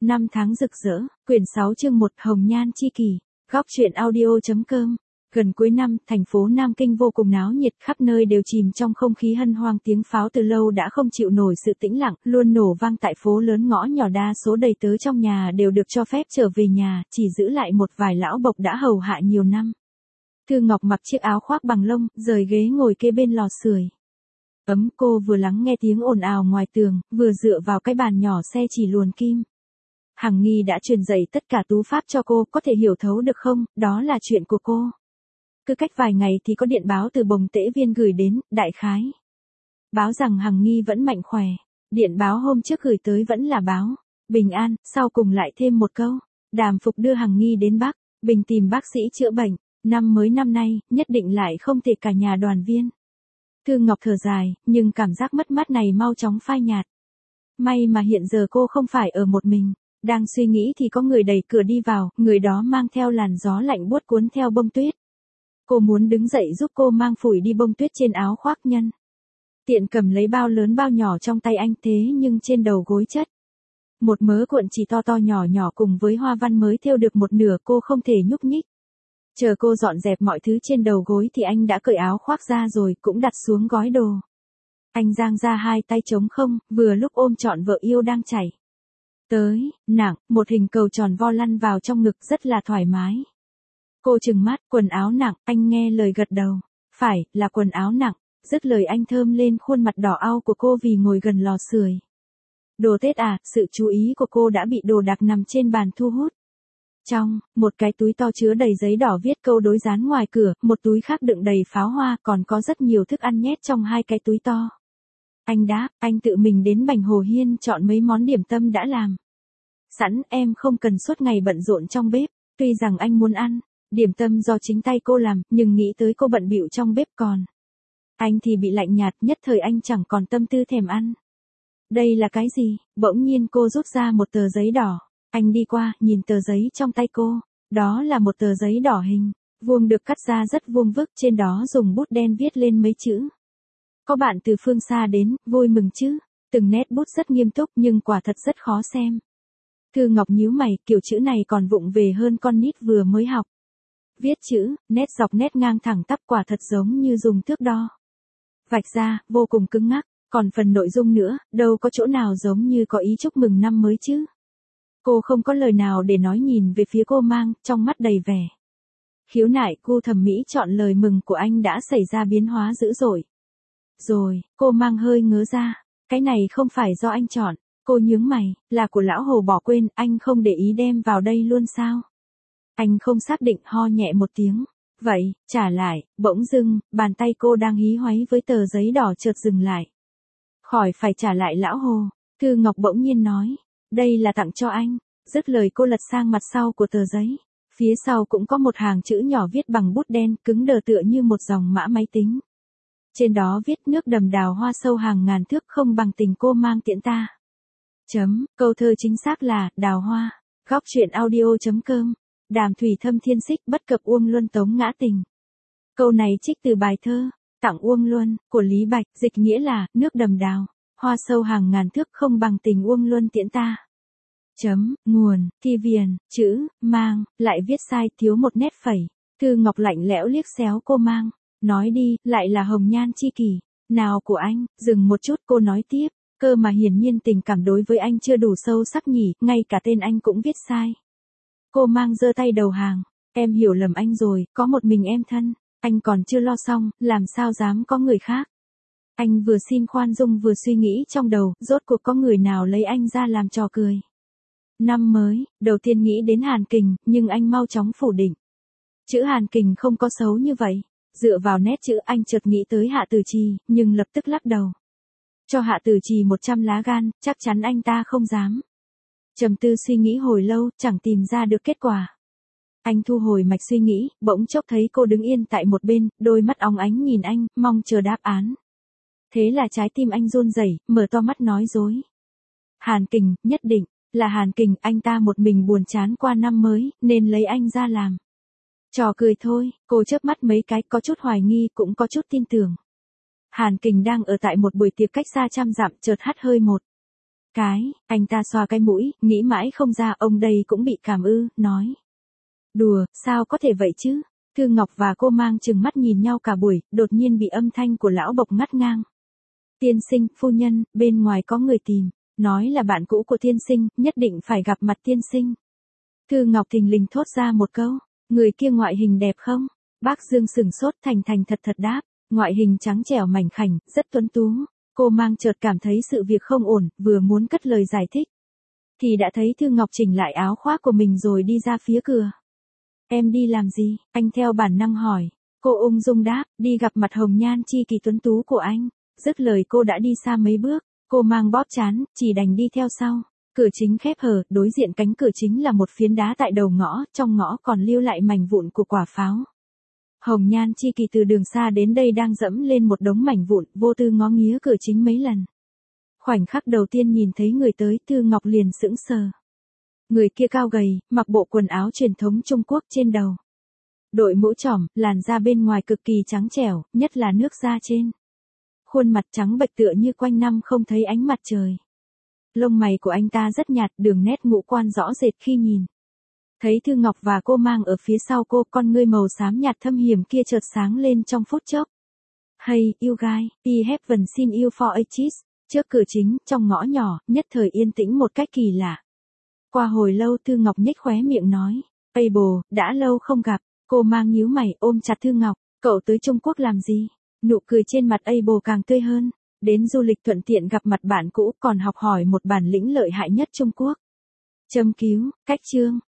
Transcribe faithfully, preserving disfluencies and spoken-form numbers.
Năm tháng rực rỡ, quyển sáu chương một Hồng Nhan Chi Kỷ, góc truyện audio.com. Gần cuối năm, thành phố Nam Kinh vô cùng náo nhiệt, khắp nơi đều chìm trong không khí hân hoan, tiếng pháo từ lâu đã không chịu nổi sự tĩnh lặng, luôn nổ vang tại phố lớn ngõ nhỏ, đa số đầy tớ trong nhà đều được cho phép trở về nhà, chỉ giữ lại một vài lão bộc đã hầu hạ nhiều năm. Thư Ngọc mặc chiếc áo khoác bằng lông, rời ghế ngồi kê bên lò sưởi. Ấm cô vừa lắng nghe tiếng ồn ào ngoài tường, vừa dựa vào cái bàn nhỏ xe chỉ luồn kim. Hằng Nghi đã truyền dạy tất cả tú pháp cho cô, có thể hiểu thấu được không, đó là chuyện của cô. Cứ cách vài ngày thì có điện báo từ Bồng Tễ Viên gửi đến, đại khái báo rằng Hằng Nghi vẫn mạnh khỏe. Điện báo hôm trước gửi tới vẫn là báo bình an, sau cùng lại thêm một câu, Đàm Phục đưa Hằng Nghi đến Bắc Bình tìm bác sĩ chữa bệnh, năm mới năm nay, nhất định lại không thể cả nhà đoàn viên. Thư Ngọc thở dài, nhưng cảm giác mất mát này mau chóng phai nhạt. May mà hiện giờ cô không phải ở một mình. Đang suy nghĩ thì có người đẩy cửa đi vào, người đó mang theo làn gió lạnh buốt cuốn theo bông tuyết. Cô muốn đứng dậy giúp cô mang phủi đi bông tuyết trên áo khoác nhân tiện cầm lấy bao lớn bao nhỏ trong tay anh, thế nhưng trên đầu gối chất một mớ cuộn chỉ to to nhỏ nhỏ cùng với hoa văn mới thêu được một nửa, cô không thể nhúc nhích. Chờ cô dọn dẹp mọi thứ trên đầu gối thì anh đã cởi áo khoác ra rồi, cũng đặt xuống gói đồ. Anh giang ra hai tay trống không, vừa lúc ôm trọn vợ yêu đang chảy tới, nặng, một hình cầu tròn vo lăn vào trong ngực rất là thoải mái. Cô trừng mắt, quần áo nặng, anh nghe lời gật đầu. Phải, là quần áo nặng. Dứt lời anh thơm lên khuôn mặt đỏ au của cô vì ngồi gần lò sưởi. Đồ Tết à, sự chú ý của cô đã bị đồ đạc nằm trên bàn thu hút. Trong, một cái túi to chứa đầy giấy đỏ viết câu đối dán ngoài cửa, một túi khác đựng đầy pháo hoa, còn có rất nhiều thức ăn nhét trong hai cái túi to. Anh đáp, anh tự mình đến Bành Hồ Hiên chọn mấy món điểm tâm đã làm sẵn, em không cần suốt ngày bận rộn trong bếp. Tuy rằng anh muốn ăn điểm tâm do chính tay cô làm, nhưng nghĩ tới cô bận bịu trong bếp còn anh thì bị lạnh nhạt, nhất thời anh chẳng còn tâm tư thèm ăn. Đây là cái gì? Bỗng nhiên cô rút ra một tờ giấy đỏ. Anh đi qua, nhìn tờ giấy trong tay cô. Đó là một tờ giấy đỏ hình vuông được cắt ra rất vuông vức, trên đó dùng bút đen viết lên mấy chữ. Có bạn từ phương xa đến, vui mừng chứ. Từng nét bút rất nghiêm túc nhưng quả thật rất khó xem. Thư Ngọc nhíu mày, kiểu chữ này còn vụng về hơn con nít vừa mới học. Viết chữ, nét dọc nét ngang thẳng tắp, quả thật giống như dùng thước đo vạch ra, vô cùng cứng ngắc. Còn phần nội dung nữa, đâu có chỗ nào giống như có ý chúc mừng năm mới chứ. Cô không có lời nào để nói, nhìn về phía cô mang, trong mắt đầy vẻ khiếu nại. Cô thẩm mỹ chọn lời mừng của anh đã xảy ra biến hóa dữ dội. Rồi, cô mang hơi ngớ ra, cái này không phải do anh chọn. Cô nhướng mày, là của lão Hồ bỏ quên, anh không để ý đem vào đây luôn sao? Anh không xác định, ho nhẹ một tiếng. Vậy, trả lại. Bỗng dưng, bàn tay cô đang hí hoáy với tờ giấy đỏ chợt dừng lại. Khỏi phải trả lại lão Hồ, Thư Ngọc bỗng nhiên nói. Đây là tặng cho anh. Dứt lời cô lật sang mặt sau của tờ giấy. Phía sau cũng có một hàng chữ nhỏ viết bằng bút đen, cứng đờ tựa như một dòng mã máy tính. Trên đó viết, nước đầm đào hoa sâu hàng ngàn thước, không bằng tình cô mang tiễn ta. Chấm, câu thơ chính xác là, đào hoa. Góc truyện audio.com. Đàm thủy thâm thiên xích, bất cập Uông Luân tống ngã tình. Câu này trích từ bài thơ Tặng Uông Luân của Lý Bạch, dịch nghĩa là, nước đầm đào hoa sâu hàng ngàn thước, không bằng tình Uông Luân tiễn ta. Chấm, nguồn, thi viền, chữ, mang, lại viết sai, thiếu một nét phẩy. Thư Ngọc lạnh lẽo liếc xéo cô mang. Nói đi, lại là Hồng Nhan Chi Kỷ. Nào của anh, dừng một chút, cô nói tiếp. Cơ mà hiển nhiên tình cảm đối với anh chưa đủ sâu sắc nhỉ, ngay cả tên anh cũng viết sai. Cô mang giơ tay đầu hàng. Em hiểu lầm anh rồi, có một mình em thân. Anh còn chưa lo xong, làm sao dám có người khác. Anh vừa xin khoan dung vừa suy nghĩ trong đầu, rốt cuộc có người nào lấy anh ra làm trò cười. Năm mới, đầu tiên nghĩ đến Hàn Kình, nhưng anh mau chóng phủ định. Chữ Hàn Kình không có xấu như vậy. Dựa vào nét chữ anh chợt nghĩ tới Hạ Tử Trì, nhưng lập tức lắc đầu. Cho Hạ Tử Trì một trăm lá gan, chắc chắn anh ta không dám. Trầm tư suy nghĩ hồi lâu, chẳng tìm ra được kết quả. Anh thu hồi mạch suy nghĩ, bỗng chốc thấy cô đứng yên tại một bên, đôi mắt óng ánh nhìn anh, mong chờ đáp án. Thế là trái tim anh run rẩy, mở to mắt nói dối. Hàn Kình, nhất định là Hàn Kình, anh ta một mình buồn chán qua năm mới, nên lấy anh ra làm trò cười thôi. Cô chớp mắt mấy cái, có chút hoài nghi, cũng có chút tin tưởng. Hàn Kình đang ở tại một buổi tiệc cách xa trăm dặm, chợt hắt hơi một cái, anh ta xoa cái mũi, nghĩ mãi không ra ông đây cũng bị cảm ư, nói. Đùa, sao có thể vậy chứ? Thư Ngọc và cô Mang trừng mắt nhìn nhau cả buổi, đột nhiên bị âm thanh của lão Bộc ngắt ngang. Tiên sinh, phu nhân, bên ngoài có người tìm, nói là bạn cũ của tiên sinh, nhất định phải gặp mặt tiên sinh. Thư Ngọc thình lình thốt ra một câu, người kia ngoại hình đẹp không? Bác Dương sửng sốt thành thành thật thật đáp, ngoại hình trắng trẻo mảnh khảnh, rất tuấn tú. Cô Mang chợt cảm thấy sự việc không ổn, vừa muốn cất lời giải thích. Thì đã thấy Thư Ngọc chỉnh lại áo khoác của mình rồi đi ra phía cửa. Em đi làm gì? Anh theo bản năng hỏi. Cô ung dung đáp, đi gặp mặt hồng nhan chi kỳ tuấn tú của anh. Dứt lời cô đã đi xa mấy bước, cô Mang bóp trán, chỉ đành đi theo sau. Cửa chính khép hờ, đối diện cánh cửa chính là một phiến đá tại đầu ngõ, trong ngõ còn lưu lại mảnh vụn của quả pháo. Hồng nhan chi kỳ từ đường xa đến đây đang dẫm lên một đống mảnh vụn, vô tư ngó nghía cửa chính mấy lần. Khoảnh khắc đầu tiên nhìn thấy người tới, Thư Ngọc liền sững sờ. Người kia cao gầy, mặc bộ quần áo truyền thống Trung Quốc trên đầu. Đội mũ trỏm, làn da bên ngoài cực kỳ trắng trẻo, nhất là nước da trên. Khuôn mặt trắng bệch tựa như quanh năm không thấy ánh mặt trời. Lông mày của anh ta rất nhạt, đường nét ngũ quan rõ rệt khi nhìn. Thấy Thư Ngọc và cô Mang ở phía sau cô, con ngươi màu xám nhạt thâm hiểm kia chợt sáng lên trong phút chốc. Hey, you guys, I haven't seen you for ages. Trước cửa chính, trong ngõ nhỏ, nhất thời yên tĩnh một cách kỳ lạ. Qua hồi lâu Thư Ngọc nhếch khóe miệng nói, Ây bồ, đã lâu không gặp. Cô Mang nhíu mày ôm chặt Thư Ngọc, cậu tới Trung Quốc làm gì? Nụ cười trên mặt Ây bồ càng tươi hơn. Đến du lịch thuận tiện gặp mặt bạn cũ, còn học hỏi một bản lĩnh lợi hại nhất Trung Quốc. Châm cứu, cách chương.